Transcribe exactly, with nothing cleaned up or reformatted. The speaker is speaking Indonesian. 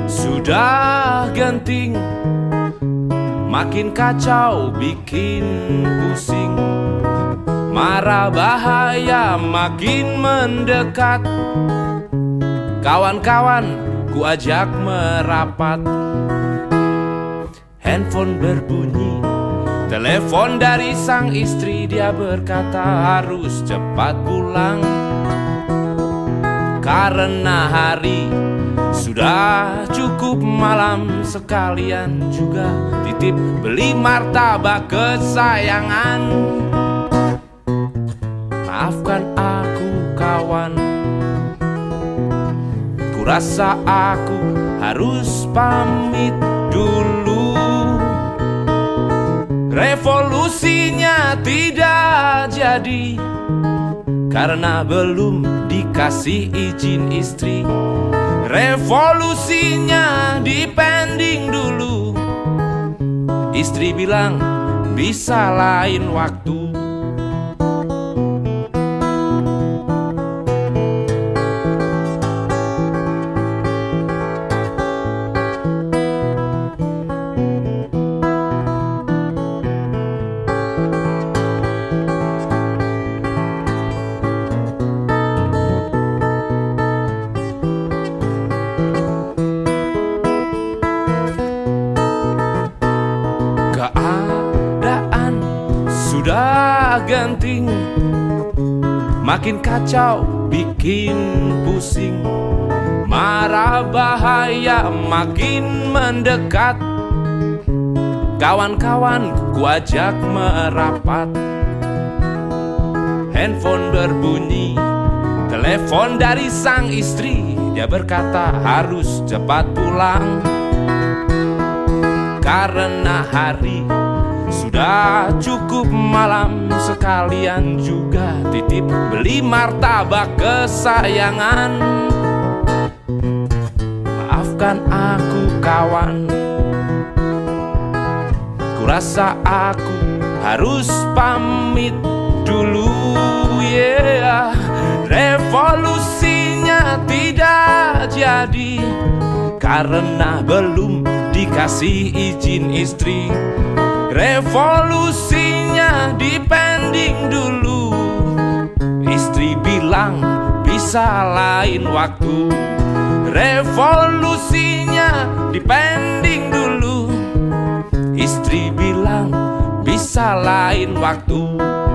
sudah genting, makin kacau bikin pusing. Marah bahaya makin mendekat, kawan-kawan ku ajak merapat. Handphone berbunyi, telepon dari sang istri. Dia berkata harus cepat pulang, karena hari sudah cukup malam. Sekalian juga titip beli martabak kesayangan. Maafkan aku kawan, kurasa aku harus pamit dulu. Revolusinya tidak jadi, karena belum dikasih izin istri. Revolusinya dipending dulu. Istri bilang bisa lain waktu. Keadaan sudah genting, makin kacau bikin pusing. Marah bahaya makin mendekat, kawan-kawan ku ajak merapat. Handphone berbunyi, telepon dari sang istri. Dia berkata harus cepat pulang, karena hari sudah cukup malam. Sekalian juga titip beli martabak kesayangan. Maafkan aku kawan, kurasa aku harus pamit dulu. Yeah, revolusinya tidak jadi, karena belum dikasih izin istri. Revolusinya dipending dulu. Istri bilang bisa lain waktu. Revolusinya dipending dulu. Istri bilang bisa lain waktu.